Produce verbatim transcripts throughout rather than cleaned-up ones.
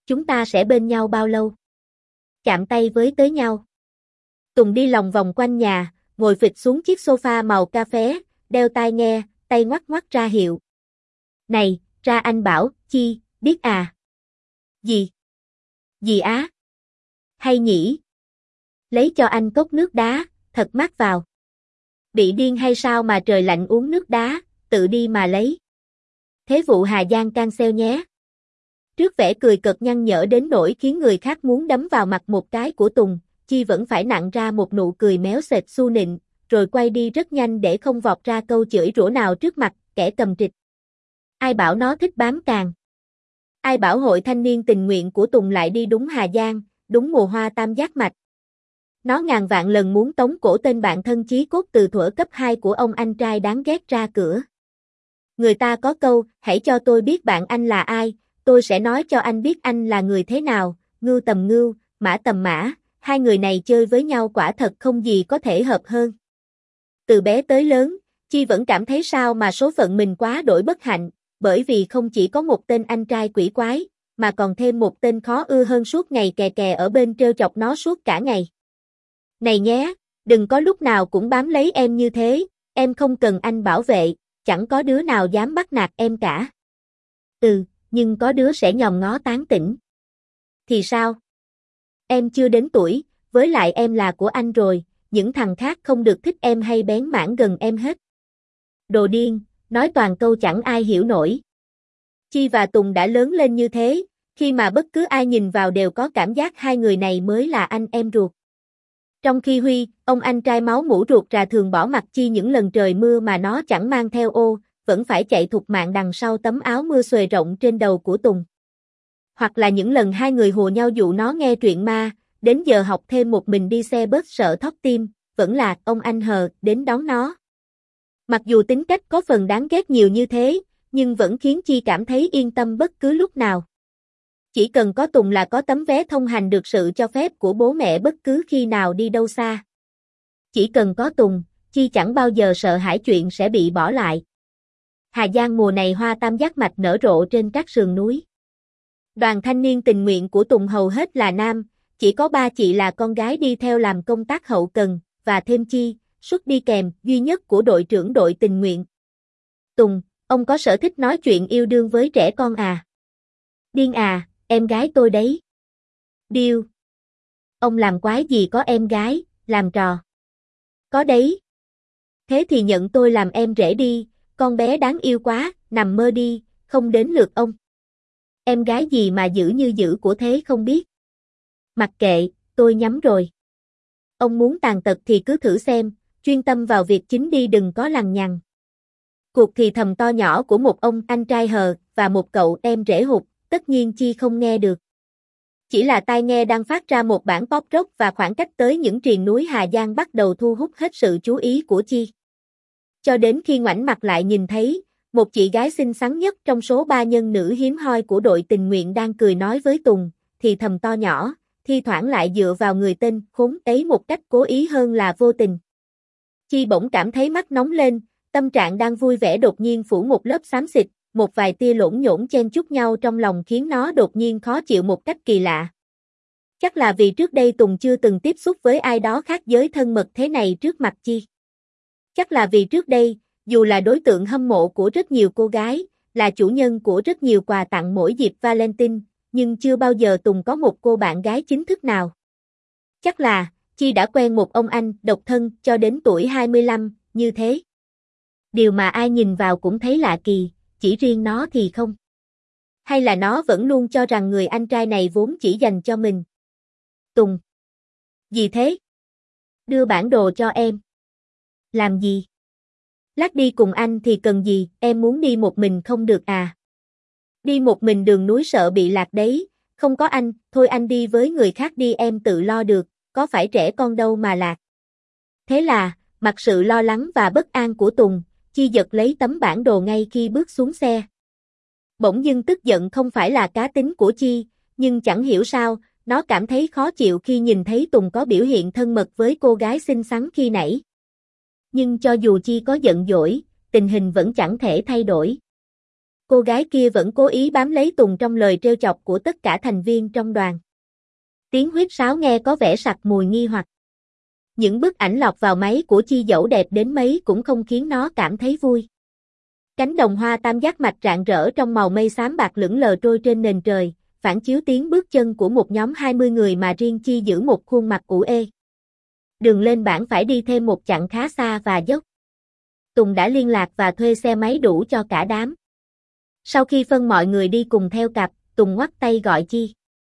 chúng ta sẽ bên nhau bao lâu? Chạm tay với tới nhau. Tùng đi lòng vòng quanh nhà, ngồi phịch xuống chiếc sofa màu cà phê, đeo tai nghe, tay ngoắc ngoắc ra hiệu. Này, ra anh bảo, Chi, biết à? Gì? Gì á? Hay nhỉ? Lấy cho anh cốc nước đá, thật mát vào. Bị điên hay sao mà trời lạnh uống nước đá, tự đi mà lấy. Thế vụ Hà Giang cancel nhé. Trước vẻ cười cợt nhăn nhở đến nỗi khiến người khác muốn đấm vào mặt một cái của Tùng, Chi vẫn phải nặn ra một nụ cười méo sệt su nịnh, rồi quay đi rất nhanh để không vọt ra câu chửi rủa nào trước mặt kẻ cầm trịch. Ai bảo nó thích bám càng? Ai bảo hội thanh niên tình nguyện của Tùng lại đi đúng Hà Giang, đúng mùa hoa tam giác mạch? Nó ngàn vạn lần muốn tống cổ tên bạn thân chí cốt từ thuở cấp hai của ông anh trai đáng ghét ra cửa. Người ta có câu, hãy cho tôi biết bạn anh là ai, tôi sẽ nói cho anh biết anh là người thế nào, ngưu tầm ngưu, mã tầm mã, hai người này chơi với nhau quả thật không gì có thể hợp hơn. Từ bé tới lớn, Chi vẫn cảm thấy sao mà số phận mình quá đổi bất hạnh, bởi vì không chỉ có một tên anh trai quỷ quái, mà còn thêm một tên khó ưa hơn suốt ngày kè kè ở bên trêu chọc nó suốt cả ngày. Này nhé, đừng có lúc nào cũng bám lấy em như thế, em không cần anh bảo vệ, chẳng có đứa nào dám bắt nạt em cả. Ừ, nhưng có đứa sẽ nhòm ngó tán tỉnh. Thì sao? Em chưa đến tuổi, với lại em là của anh rồi, những thằng khác không được thích em hay bén mảng gần em hết. Đồ điên, nói toàn câu chẳng ai hiểu nổi. Chi và Tùng đã lớn lên như thế, khi mà bất cứ ai nhìn vào đều có cảm giác hai người này mới là anh em ruột. Trong khi Huy, ông anh trai máu mủ ruột rà thường bỏ mặc Chi những lần trời mưa mà nó chẳng mang theo ô, vẫn phải chạy thục mạng đằng sau tấm áo mưa xuề rộng trên đầu của Tùng. Hoặc là những lần hai người hùa nhau dụ nó nghe truyện ma, đến giờ học thêm một mình đi xe bus sợ thót tim, vẫn là ông anh hờ đến đón nó. Mặc dù tính cách có phần đáng ghét nhiều như thế, nhưng vẫn khiến Chi cảm thấy yên tâm bất cứ lúc nào. Chỉ cần có Tùng là có tấm vé thông hành được sự cho phép của bố mẹ bất cứ khi nào đi đâu xa. Chỉ cần có Tùng, Chi chẳng bao giờ sợ hãi chuyện sẽ bị bỏ lại. Hà Giang mùa này hoa tam giác mạch nở rộ trên các sườn núi. Đoàn thanh niên tình nguyện của Tùng hầu hết là nam, chỉ có ba chị là con gái đi theo làm công tác hậu cần, và thêm Chi, suất đi kèm duy nhất của đội trưởng đội tình nguyện. Tùng, ông có sở thích nói chuyện yêu đương với trẻ con à? Điên à, em gái tôi đấy. Điêu. Ông làm quái gì có em gái, làm trò. Có đấy. Thế thì nhận tôi làm em rể đi, con bé đáng yêu quá, nằm mơ đi, không đến lượt ông. Em gái gì mà dữ như dữ của thế không biết. Mặc kệ, tôi nhắm rồi. Ông muốn tàn tật thì cứ thử xem, chuyên tâm vào việc chính đi đừng có lằng nhằng. Cuộc thì thầm to nhỏ của một ông anh trai hờ và một cậu em rể hụt, tất nhiên Chi không nghe được. Chỉ là tai nghe đang phát ra một bản pop rock và khoảng cách tới những triền núi Hà Giang bắt đầu thu hút hết sự chú ý của Chi. Cho đến khi ngoảnh mặt lại nhìn thấy, một chị gái xinh xắn nhất trong số ba nhân nữ hiếm hoi của đội tình nguyện đang cười nói với Tùng, thì thầm to nhỏ, thi thoảng lại dựa vào người tên khốn ấy một cách cố ý hơn là vô tình. Chi bỗng cảm thấy mắt nóng lên, tâm trạng đang vui vẻ đột nhiên phủ một lớp xám xịt, một vài tia lỗn nhổn chen chúc nhau trong lòng khiến nó đột nhiên khó chịu một cách kỳ lạ. Chắc là vì trước đây Tùng chưa từng tiếp xúc với ai đó khác giới thân mật thế này trước mặt Chi. Chắc là vì trước đây, dù là đối tượng hâm mộ của rất nhiều cô gái, là chủ nhân của rất nhiều quà tặng mỗi dịp Valentine, nhưng chưa bao giờ Tùng có một cô bạn gái chính thức nào. Chắc là, Chi đã quen một ông anh độc thân cho đến tuổi hai mươi lăm, như thế. Điều mà ai nhìn vào cũng thấy lạ kỳ, chỉ riêng nó thì không. Hay là nó vẫn luôn cho rằng người anh trai này vốn chỉ dành cho mình. Tùng. Gì thế? Đưa bản đồ cho em. Làm gì? Lát đi cùng anh thì cần gì, em muốn đi một mình không được à? Đi một mình đường núi sợ bị lạc đấy, không có anh, thôi anh đi với người khác đi em tự lo được, có phải trẻ con đâu mà lạc. Thế là, mặc sự lo lắng và bất an của Tùng, Chi giật lấy tấm bản đồ ngay khi bước xuống xe. Bỗng dưng tức giận không phải là cá tính của Chi, nhưng chẳng hiểu sao, nó cảm thấy khó chịu khi nhìn thấy Tùng có biểu hiện thân mật với cô gái xinh xắn khi nãy. Nhưng cho dù Chi có giận dỗi, tình hình vẫn chẳng thể thay đổi. Cô gái kia vẫn cố ý bám lấy Tùng trong lời trêu chọc của tất cả thành viên trong đoàn. Tiếng huýt sáo nghe có vẻ sặc mùi nghi hoặc. Những bức ảnh lọt vào máy của Chi dẫu đẹp đến mấy cũng không khiến nó cảm thấy vui. Cánh đồng hoa tam giác mạch rạng rỡ trong màu mây xám bạc lững lờ trôi trên nền trời, phản chiếu tiếng bước chân của một nhóm hai mươi người mà riêng Chi giữ một khuôn mặt ủ ê. Đường lên bản phải đi thêm một chặng khá xa và dốc. Tùng đã liên lạc và thuê xe máy đủ cho cả đám. Sau khi phân mọi người đi cùng theo cặp, Tùng ngoắc tay gọi Chi.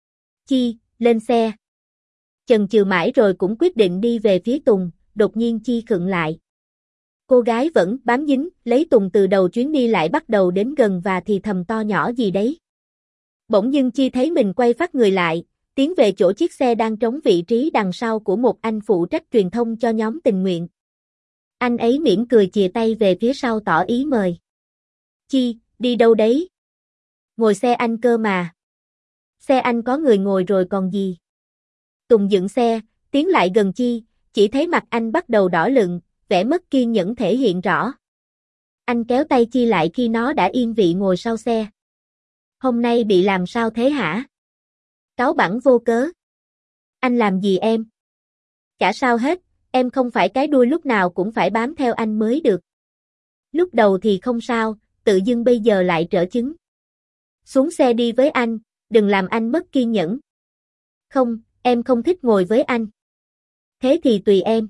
Chi, lên xe. Chần chừ mãi rồi cũng quyết định đi về phía Tùng, đột nhiên Chi khựng lại. Cô gái vẫn bám dính, lấy Tùng từ đầu chuyến đi lại bắt đầu đến gần và thì thầm to nhỏ gì đấy. Bỗng dưng Chi thấy mình quay phát người lại, tiến về chỗ chiếc xe đang trống vị trí đằng sau của một anh phụ trách truyền thông cho nhóm tình nguyện. Anh ấy mỉm cười chìa tay về phía sau tỏ ý mời. Chi, đi đâu đấy? Ngồi xe anh cơ mà. Xe anh có người ngồi rồi còn gì. Tùng dựng xe, tiến lại gần Chi, chỉ thấy mặt anh bắt đầu đỏ lựng, vẻ mất kiên nhẫn thể hiện rõ. Anh kéo tay Chi lại khi nó đã yên vị ngồi sau xe. Hôm nay bị làm sao thế hả? Cáu bẳn vô cớ. Anh làm gì em? Chả sao hết, em không phải cái đuôi lúc nào cũng phải bám theo anh mới được. Lúc đầu thì không sao, tự dưng bây giờ lại trở chứng. Xuống xe đi với anh, đừng làm anh mất kiên nhẫn. Không, em không thích ngồi với anh. Thế thì tùy em.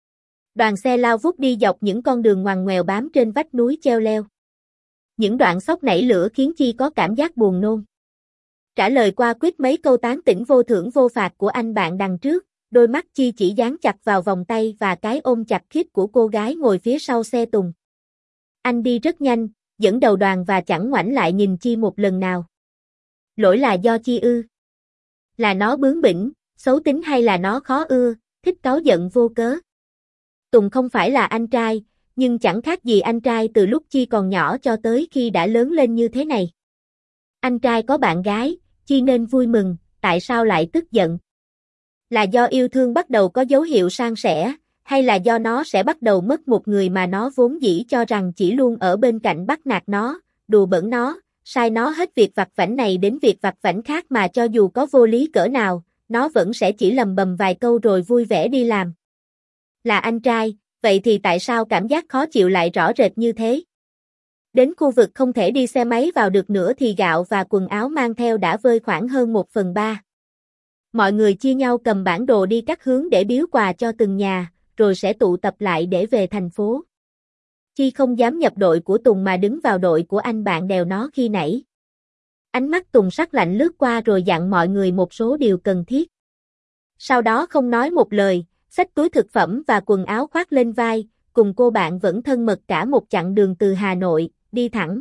Đoàn xe lao vút đi dọc những con đường ngoằn ngoèo bám trên vách núi treo leo. Những đoạn sóc nảy lửa khiến Chi có cảm giác buồn nôn. Trả lời qua quyết mấy câu tán tỉnh vô thưởng vô phạt của anh bạn đằng trước, đôi mắt Chi chỉ dán chặt vào vòng tay và cái ôm chặt khít của cô gái ngồi phía sau xe Tùng. Anh đi rất nhanh, dẫn đầu đoàn và chẳng ngoảnh lại nhìn Chi một lần nào. Lỗi là do Chi ư? Là nó bướng bỉnh, xấu tính hay là nó khó ưa, thích cáu giận vô cớ? Tùng không phải là anh trai, nhưng chẳng khác gì anh trai từ lúc Chi còn nhỏ cho tới khi đã lớn lên như thế này. Anh trai có bạn gái, Chi nên vui mừng, tại sao lại tức giận? Là do yêu thương bắt đầu có dấu hiệu san sẻ, hay là do nó sẽ bắt đầu mất một người mà nó vốn dĩ cho rằng chỉ luôn ở bên cạnh bắt nạt nó, đùa bỡn nó, sai nó hết việc vặt vãnh này đến việc vặt vãnh khác mà cho dù có vô lý cỡ nào, nó vẫn sẽ chỉ lầm bầm vài câu rồi vui vẻ đi làm. Là anh trai, vậy thì tại sao cảm giác khó chịu lại rõ rệt như thế? Đến khu vực không thể đi xe máy vào được nữa thì gạo và quần áo mang theo đã vơi khoảng hơn một phần ba. Mọi người chia nhau cầm bản đồ đi các hướng để biếu quà cho từng nhà, rồi sẽ tụ tập lại để về thành phố. Chi không dám nhập đội của Tùng mà đứng vào đội của anh bạn đèo nó khi nãy. Ánh mắt Tùng sắc lạnh lướt qua rồi dặn mọi người một số điều cần thiết. Sau đó không nói một lời, xách túi thực phẩm và quần áo khoác lên vai, cùng cô bạn vẫn thân mật cả một chặng đường từ Hà Nội, đi thẳng.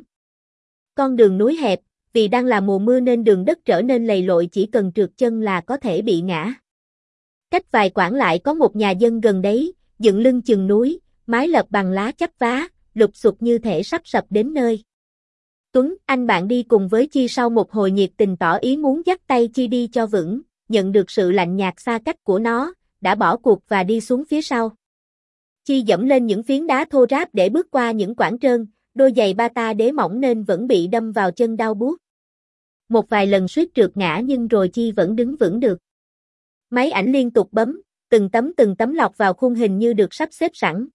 Con đường núi hẹp, vì đang là mùa mưa nên đường đất trở nên lầy lội, chỉ cần trượt chân là có thể bị ngã. Cách vài quãng lại có một nhà dân gần đấy, dựng lưng chừng núi, mái lợp bằng lá chắp vá, lụp xụp như thể sắp sập đến nơi. Tuấn, anh bạn đi cùng với Chi sau một hồi nhiệt tình tỏ ý muốn dắt tay Chi đi cho vững, nhận được sự lạnh nhạt xa cách của nó, đã bỏ cuộc và đi xuống phía sau. Chi dẫm lên những phiến đá thô ráp để bước qua những quãng trơn, đôi giày bata đế mỏng nên vẫn bị đâm vào chân đau buốt. Một vài lần suýt trượt ngã nhưng rồi Chi vẫn đứng vững được. Máy ảnh liên tục bấm, từng tấm từng tấm lọt vào khung hình như được sắp xếp sẵn.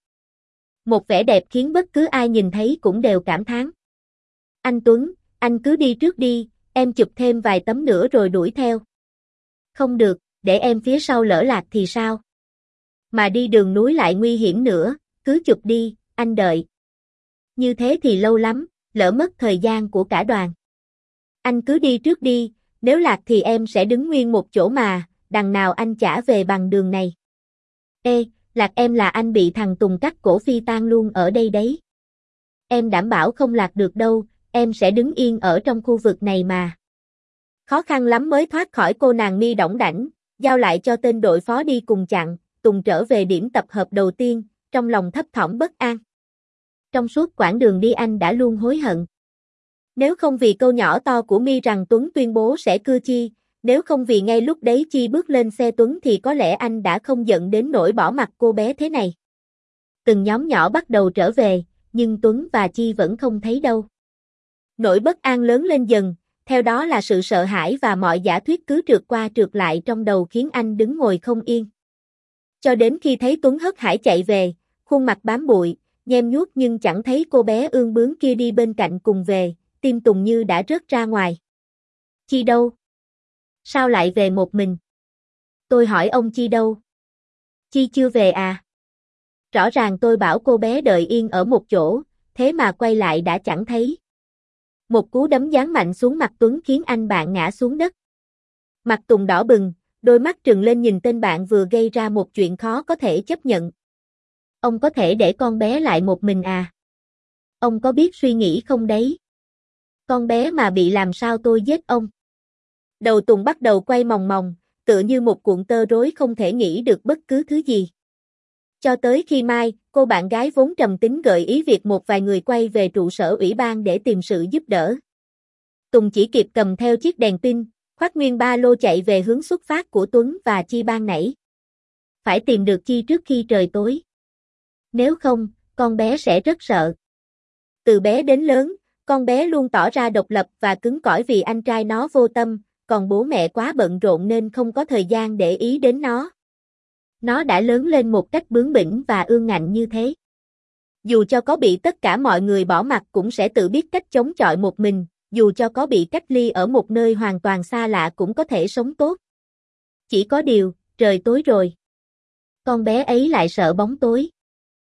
Một vẻ đẹp khiến bất cứ ai nhìn thấy cũng đều cảm thán. Anh Tuấn, anh cứ đi trước đi, em chụp thêm vài tấm nữa rồi đuổi theo. Không được, để em phía sau lỡ lạc thì sao? Mà đi đường núi lại nguy hiểm nữa, cứ chụp đi, anh đợi. Như thế thì lâu lắm, lỡ mất thời gian của cả đoàn. Anh cứ đi trước đi, nếu lạc thì em sẽ đứng nguyên một chỗ mà, đằng nào anh chả về bằng đường này. Ê, lạc em là anh bị thằng Tùng cắt cổ phi tang luôn ở đây đấy. Em đảm bảo không lạc được đâu, em sẽ đứng yên ở trong khu vực này mà. Khó khăn lắm mới thoát khỏi cô nàng mi đỏng đảnh, giao lại cho tên đội phó đi cùng chặn, Tùng trở về điểm tập hợp đầu tiên, trong lòng thấp thỏm bất an. Trong suốt quãng đường đi anh đã luôn hối hận. Nếu không vì câu nhỏ to của Mi rằng Tuấn tuyên bố sẽ cưa Chi, nếu không vì ngay lúc đấy Chi bước lên xe Tuấn thì có lẽ anh đã không giận đến nỗi bỏ mặc cô bé thế này. Từng nhóm nhỏ bắt đầu trở về, nhưng Tuấn và Chi vẫn không thấy đâu. Nỗi bất an lớn lên dần, theo đó là sự sợ hãi và mọi giả thuyết cứ trượt qua trượt lại trong đầu khiến anh đứng ngồi không yên. Cho đến khi thấy Tuấn hớt hải chạy về, khuôn mặt bám bụi, nhem nhuốc nhưng chẳng thấy cô bé ương bướng kia đi bên cạnh cùng về, tim Tùng như đã rớt ra ngoài. Chi đâu? Sao lại về một mình? Tôi hỏi ông Chi đâu? Chi chưa về à? Rõ ràng tôi bảo cô bé đợi yên ở một chỗ, thế mà quay lại đã chẳng thấy. Một cú đấm giáng mạnh xuống mặt Tuấn khiến anh bạn ngã xuống đất. Mặt Tùng đỏ bừng, đôi mắt trừng lên nhìn tên bạn vừa gây ra một chuyện khó có thể chấp nhận. Ông có thể để con bé lại một mình à? Ông có biết suy nghĩ không đấy? Con bé mà bị làm sao tôi giết ông? Đầu Tùng bắt đầu quay mòng mòng, tựa như một cuộn tơ rối không thể nghĩ được bất cứ thứ gì. Cho tới khi Mai, cô bạn gái vốn trầm tính gợi ý việc một vài người quay về trụ sở ủy ban để tìm sự giúp đỡ. Tùng chỉ kịp cầm theo chiếc đèn pin, khoác nguyên ba lô chạy về hướng xuất phát của Tuấn và Chi ban nãy. Phải tìm được Chi trước khi trời tối. Nếu không, con bé sẽ rất sợ. Từ bé đến lớn, con bé luôn tỏ ra độc lập và cứng cỏi vì anh trai nó vô tâm, còn bố mẹ quá bận rộn nên không có thời gian để ý đến nó. Nó đã lớn lên một cách bướng bỉnh và ương ngạnh như thế. Dù cho có bị tất cả mọi người bỏ mặc cũng sẽ tự biết cách chống chọi một mình, dù cho có bị cách ly ở một nơi hoàn toàn xa lạ cũng có thể sống tốt. Chỉ có điều, trời tối rồi. Con bé ấy lại sợ bóng tối.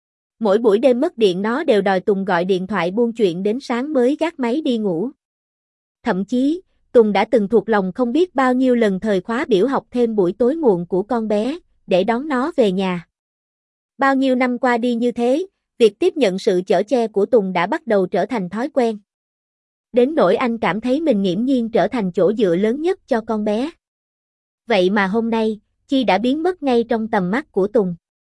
Mỗi buổi đêm mất điện nó đều đòi Tùng gọi điện thoại buôn chuyện đến sáng mới gác máy đi ngủ. Thậm chí, Tùng đã từng thuộc lòng không biết bao nhiêu lần thời khóa biểu học thêm buổi tối muộn của con bé, để đón nó về nhà. Bao nhiêu năm qua đi như thế, việc tiếp nhận sự chở che của Tùng đã bắt đầu trở thành thói quen. Đến nỗi anh cảm thấy mình nghiễm nhiên trở thành chỗ dựa lớn nhất cho con bé. Vậy mà hôm nay, Chi đã biến mất ngay trong tầm mắt của Tùng.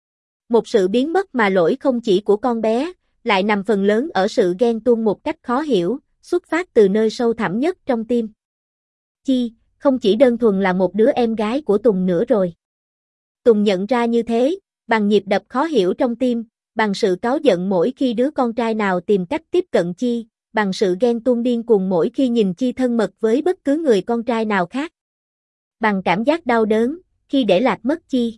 Một sự biến mất mà lỗi không chỉ của con bé, lại nằm phần lớn ở sự ghen tuông một cách khó hiểu, xuất phát từ nơi sâu thẳm nhất trong tim. Chi, không chỉ đơn thuần là một đứa em gái của Tùng nữa rồi. Tùng nhận ra như thế, bằng nhịp đập khó hiểu trong tim, bằng sự cáu giận mỗi khi đứa con trai nào tìm cách tiếp cận Chi, bằng sự ghen tuông điên cuồng mỗi khi nhìn Chi thân mật với bất cứ người con trai nào khác. Bằng cảm giác đau đớn, khi để lạc mất Chi.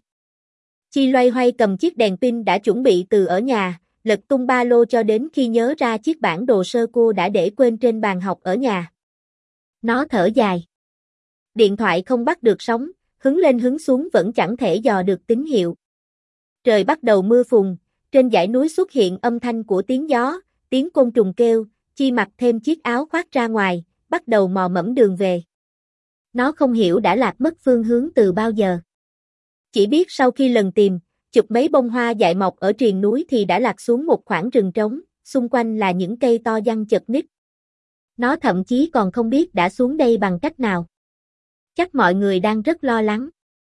Chi loay hoay cầm chiếc đèn pin đã chuẩn bị từ ở nhà, lật tung ba lô cho đến khi nhớ ra chiếc bản đồ sơ cô đã để quên trên bàn học ở nhà. Nó thở dài. Điện thoại không bắt được sóng, hứng lên hứng xuống vẫn chẳng thể dò được tín hiệu. Trời bắt đầu mưa phùn, trên dãy núi xuất hiện âm thanh của tiếng gió, tiếng côn trùng kêu, Chi mặc thêm chiếc áo khoác ra ngoài, bắt đầu mò mẫm đường về. Nó không hiểu đã lạc mất phương hướng từ bao giờ. Chỉ biết sau khi lần tìm, chụp mấy bông hoa dại mọc ở triền núi thì đã lạc xuống một khoảng rừng trống, xung quanh là những cây to giăng chật ních. Nó thậm chí còn không biết đã xuống đây bằng cách nào. Chắc mọi người đang rất lo lắng.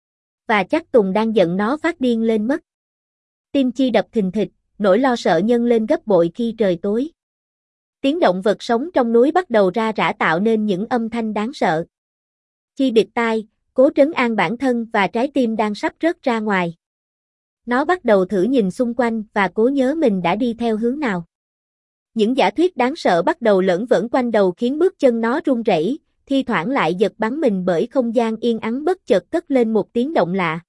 Và chắc Tùng đang giận nó phát điên lên mất. Tim Chi đập thình thịch, nỗi lo sợ nhân lên gấp bội khi trời tối. Tiếng động vật sống trong núi bắt đầu ra rã tạo nên những âm thanh đáng sợ. Chi bịt tai, cố trấn an bản thân và trái tim đang sắp rớt ra ngoài. Nó bắt đầu thử nhìn xung quanh và cố nhớ mình đã đi theo hướng nào. Những giả thuyết đáng sợ bắt đầu lởn vởn quanh đầu khiến bước chân nó run rẩy, thi thoảng lại giật bắn mình bởi không gian yên ắng bất chợt cất lên một tiếng động lạ.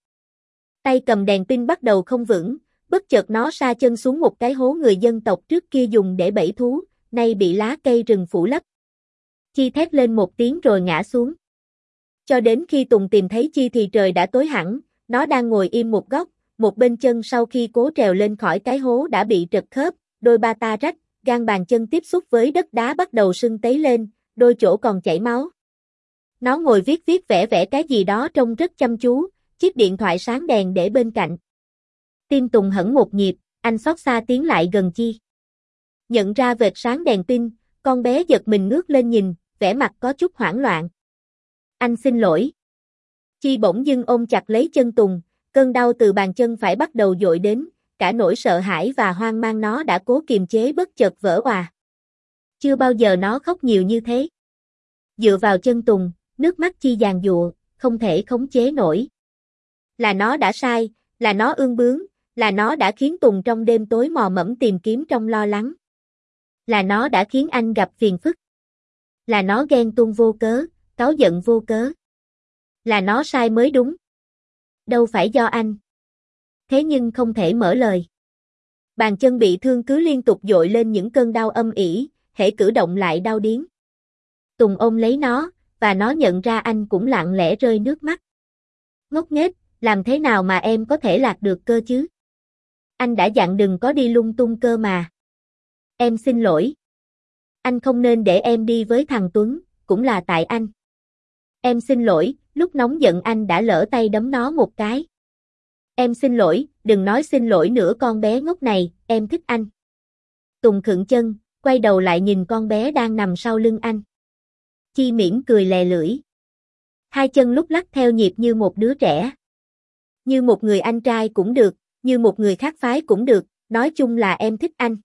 Tay cầm đèn pin bắt đầu không vững, bất chợt nó sa chân xuống một cái hố người dân tộc trước kia dùng để bẫy thú, nay bị lá cây rừng phủ lấp. Chi thét lên một tiếng rồi ngã xuống. Cho đến khi Tùng tìm thấy Chi thì trời đã tối hẳn, nó đang ngồi im một góc, một bên chân sau khi cố trèo lên khỏi cái hố đã bị trật khớp, đôi ba ta rách, gan bàn chân tiếp xúc với đất đá bắt đầu sưng tấy lên, đôi chỗ còn chảy máu. Nó ngồi viết viết vẽ vẽ cái gì đó trông rất chăm chú, chiếc điện thoại sáng đèn để bên cạnh. Tim Tùng hẫng một nhịp, anh xót xa tiến lại gần Chi. Nhận ra vệt sáng đèn pin, con bé giật mình ngước lên nhìn, vẻ mặt có chút hoảng loạn. Anh xin lỗi. Chi bỗng dưng ôm chặt lấy chân Tùng, cơn đau từ bàn chân phải bắt đầu dội đến, cả nỗi sợ hãi và hoang mang nó đã cố kiềm chế bất chợt vỡ òa. Chưa bao giờ nó khóc nhiều như thế. Dựa vào chân Tùng, nước mắt Chi giàn giụa, không thể khống chế nổi. Là nó đã sai, là nó ương bướng, là nó đã khiến Tùng trong đêm tối mò mẫm tìm kiếm trong lo lắng. Là nó đã khiến anh gặp phiền phức. Là nó ghen tuông vô cớ, cáu giận vô cớ. Là nó sai mới đúng. Đâu phải do anh. Thế nhưng không thể mở lời. Bàn chân bị thương cứ liên tục dội lên những cơn đau âm ỉ, hễ cử động lại đau điếng. Tùng ôm lấy nó, và nó nhận ra anh cũng lặng lẽ rơi nước mắt. Ngốc nghếch, làm thế nào mà em có thể lạc được cơ chứ? Anh đã dặn đừng có đi lung tung cơ mà. Em xin lỗi. Anh không nên để em đi với thằng Tuấn, cũng là tại anh. Em xin lỗi, lúc nóng giận anh đã lỡ tay đấm nó một cái. Em xin lỗi, đừng nói xin lỗi nữa con bé ngốc này, em thích anh. Tùng khựng chân, quay đầu lại nhìn con bé đang nằm sau lưng anh. Chi mỉm cười lè lưỡi. Hai chân lúc lắc theo nhịp như một đứa trẻ. Như một người anh trai cũng được, như một người khác phái cũng được, nói chung là em thích anh.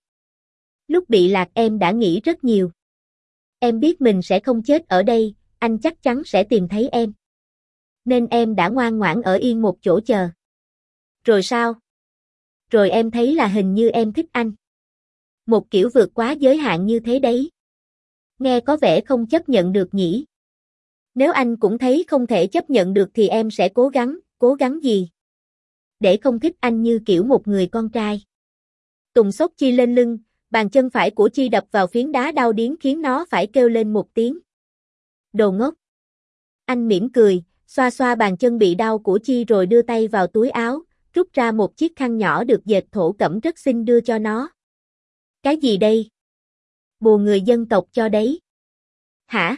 Lúc bị lạc em đã nghĩ rất nhiều. Em biết mình sẽ không chết ở đây, anh chắc chắn sẽ tìm thấy em. Nên em đã ngoan ngoãn ở yên một chỗ chờ. Rồi sao? Rồi em thấy là hình như em thích anh. Một kiểu vượt quá giới hạn như thế đấy. Nghe có vẻ không chấp nhận được nhỉ? Nếu anh cũng thấy không thể chấp nhận được thì em sẽ cố gắng, cố gắng gì? Để không thích anh như kiểu một người con trai. Tùng xốc Chi lên lưng, bàn chân phải của Chi đập vào phiến đá đau điếng khiến nó phải kêu lên một tiếng. Đồ ngốc. Anh mỉm cười, xoa xoa bàn chân bị đau của Chi rồi đưa tay vào túi áo, rút ra một chiếc khăn nhỏ được dệt thổ cẩm rất xinh đưa cho nó. Cái gì đây? Bùa người dân tộc cho đấy. Hả?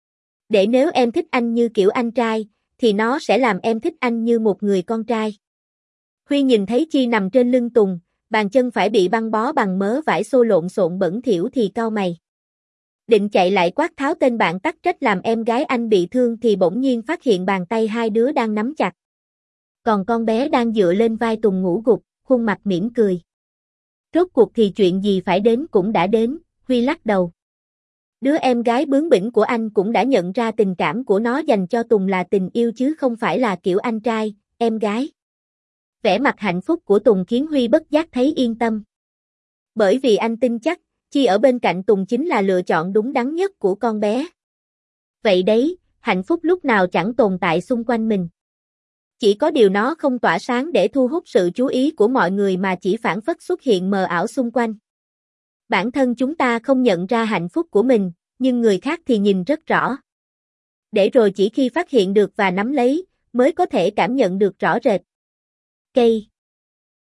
Để nếu em thích anh như kiểu anh trai, thì nó sẽ làm em thích anh như một người con trai. Huy nhìn thấy Chi nằm trên lưng Tùng, bàn chân phải bị băng bó bằng mớ vải xô lộn xộn bẩn thỉu thì cau mày. Định chạy lại quát tháo tên bạn tắc trách làm em gái anh bị thương thì bỗng nhiên phát hiện bàn tay hai đứa đang nắm chặt. Còn con bé đang dựa lên vai Tùng ngủ gục, khuôn mặt mỉm cười. Rốt cuộc thì chuyện gì phải đến cũng đã đến, Huy lắc đầu. Đứa em gái bướng bỉnh của anh cũng đã nhận ra tình cảm của nó dành cho Tùng là tình yêu chứ không phải là kiểu anh trai, em gái. Vẻ mặt hạnh phúc của Tùng khiến Huy bất giác thấy yên tâm. Bởi vì anh tin chắc, Chi ở bên cạnh Tùng chính là lựa chọn đúng đắn nhất của con bé. Vậy đấy, hạnh phúc lúc nào chẳng tồn tại xung quanh mình. Chỉ có điều nó không tỏa sáng để thu hút sự chú ý của mọi người mà chỉ phản phất xuất hiện mờ ảo xung quanh. Bản thân chúng ta không nhận ra hạnh phúc của mình, nhưng người khác thì nhìn rất rõ. Để rồi chỉ khi phát hiện được và nắm lấy, mới có thể cảm nhận được rõ rệt. Cây